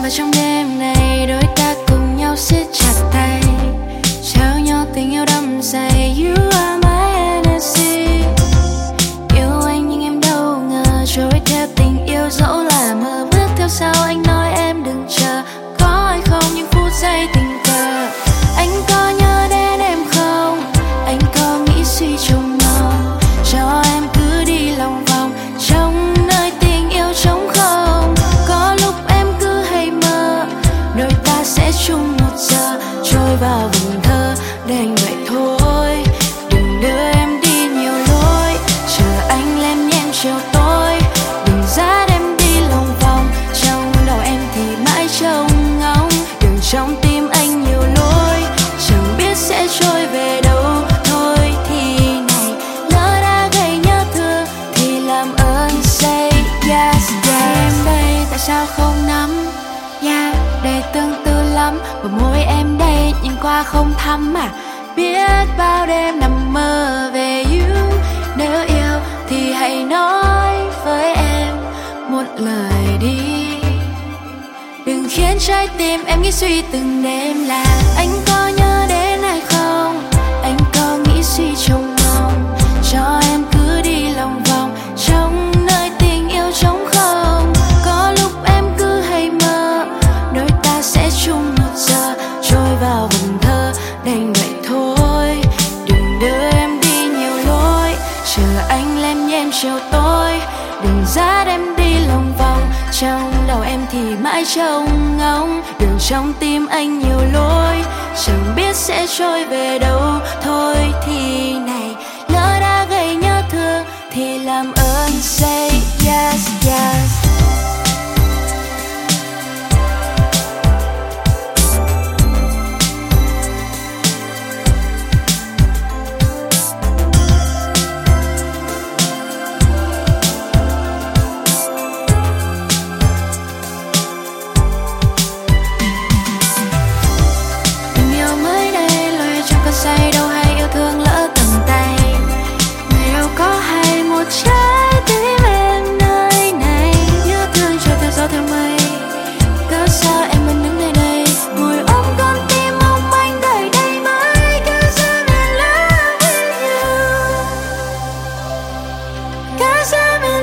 và trong đêm này đôi ta cùng nhau siết chặt tay, trao nhau tình yêu đắm say. You are my energy. Yêu anh nhưng em đâu ngờ trôi theo tình yêu dẫu là mơ. Bước theo sau anh nói em đừng chờ, có hay không những phút giây tình cờ. Anh có nhớ đến em không? Anh có nghĩ suy trong mong cho em cứ đi lòng vòng trong nơi tình yêu trống không. Có lúc em cứ hay mơ đôi ta sẽ chung một giờ trôi vào vần thơ. Để anh vậy thôi, đừng đưa em đi nhiều lối. Chờ anh lên nhẹn chiều tối, đừng dắt em đi lòng vòng. Trong đầu em thì mãi trông ngóng, đường trong tim anh nhiều lối, chẳng biết sẽ trôi về đâu. Thôi thì này, lỡ đã gây nhớ thương thì làm ơn say yes, yes. Em đây tại sao không nắm, yeah, đầy tương tư lắm. Bờ môi em đây nhìn qua không thắm mà. Biết bao đêm nằm mơ về you. Nếu yêu thì hãy nói với em một lời đi, đừng khiến trái tim em nghĩ suy từng đêm là anh có nhớ đến hay không. Anh có nghĩ suy trong mong cho em cứ đi lòng vòng trong nơi tình yêu trống không. Có lúc em cứ hay mơ đôi ta sẽ chung một giờ trôi vào vần thơ. Đành vậy thôi, đừng đưa em đi nhiều lối. Chờ anh lên nhẹn chiều tối, đừng dắt em đi lòng vòng. Trong đầu em thì mãi trông ngóng, đường trong tim anh nhiều lối, chẳng biết sẽ trôi về đâu. Thôi thì này, lỡ đã gây nhớ thương thì làm ơn say yes, yes. Say đâu hay yêu thương lỡ tầm tay, người đâu có hay một trái tim em nơi này. Nhớ thương trôi theo gió theo mây, cớ sao em vẫn đứng nơi đây ngồi ôm con tim mong manh đợi đây mãi. Cause I'm in love with you, cause I'm in